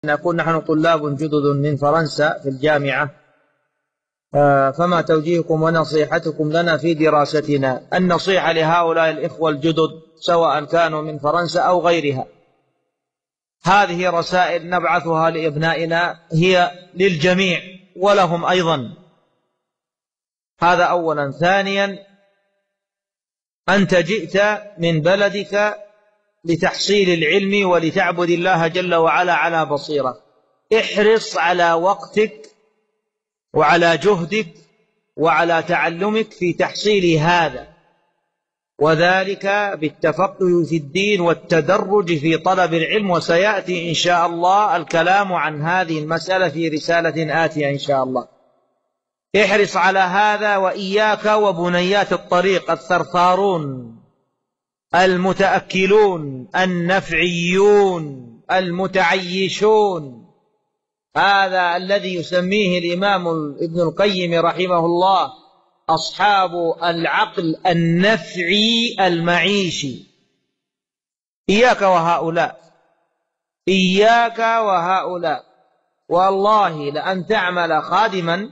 نقول نحن طلاب جدد من فرنسا في الجامعة، فما توجيهكم ونصيحتكم لنا في دراستنا؟ النصيحة لهؤلاء الإخوة الجدد سواء كانوا من فرنسا أو غيرها، هذه رسائل نبعثها لأبنائنا، هي للجميع ولهم أيضا. هذا أولا. ثانيا، أنت جئت من بلدك لتحصيل العلم ولتعبد الله جل وعلا على بصيرة، احرص على وقتك وعلى جهدك وعلى تعلمك في تحصيل هذا، وذلك بالتفقه في الدين والتدرج في طلب العلم، وسيأتي إن شاء الله الكلام عن هذه المسألة في رسالة آتية إن شاء الله. احرص على هذا، وإياك وبنيات الطريق الثرثارون المتأكلون النفعيون المتعيشون، هذا الذي يسميه الإمام ابن القيم رحمه الله أصحاب العقل النفعي المعيشي. إياك وهؤلاء، إياك وهؤلاء. والله لأن تعمل خادما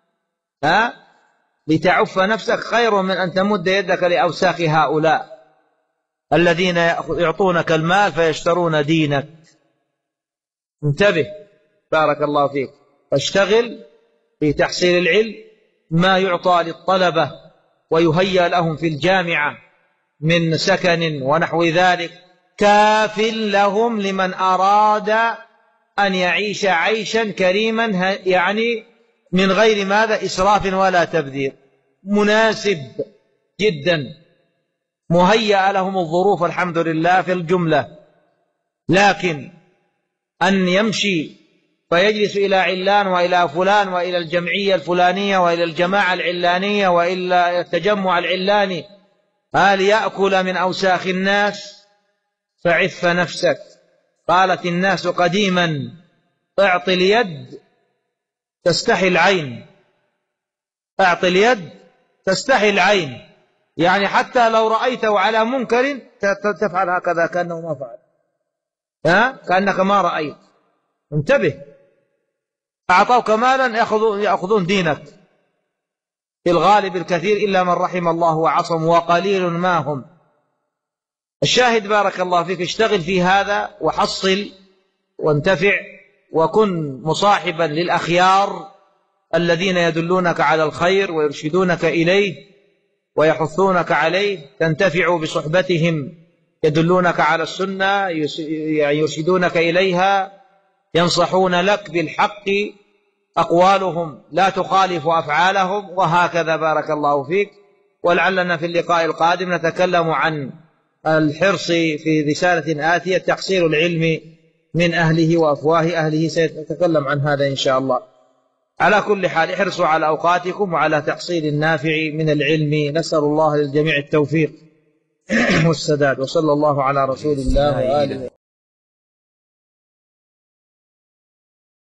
لتعف نفسك خير من أن تمد يدك لأوساخ هؤلاء الذين يعطونك المال فيشترون دينك. انتبه، بارك الله فيك. فاشتغل في تحصيل العلم، ما يعطى للطلبة ويهيأ لهم في الجامعة من سكن ونحو ذلك كاف لهم لمن أراد أن يعيش عيشا كريما، يعني من غير ماذا إسراف ولا تبذير، مناسب جدا، مهيأ لهم الظروف الحمد لله في الجملة. لكن أن يمشي فيجلس إلى علان وإلى فلان وإلى الجمعية الفلانية وإلى الجماعة العلانية وإلى التجمع العلاني ليأكل من أوساخ الناس، فعف نفسك. قالت الناس قديما اعط اليد تستحي العين، اعط اليد تستحي العين، يعني حتى لو رأيته على منكر تفعل هكذا كأنه ما فعل، كأنك ما رأيت. انتبه، أعطوك مالا يأخذون دينك في الغالب الكثير إلا من رحم الله وعصم، وقليل ما هم. الشاهد بارك الله فيك، اشتغل في هذا وحصل وانتفع، وكن مصاحبا للأخيار الذين يدلونك على الخير ويرشدونك إليه ويحثونك عليه، تنتفع بصحبتهم، يدلونك على السنة، يعني يرشدونك إليها، ينصحون لك بالحق، أقوالهم لا تخالف أفعالهم، وهكذا بارك الله فيك. ولعلنا في اللقاء القادم نتكلم عن الحرص في رسالة آتية، تحصيل العلم من أهله وأفواه أهله، سيتكلم عن هذا إن شاء الله. على كل حال احرصوا على أوقاتكم وعلى تحصيل النافع من العلم. نسأل الله للجميع التوفيق والسداد، وصلى الله على رسول الله وآله.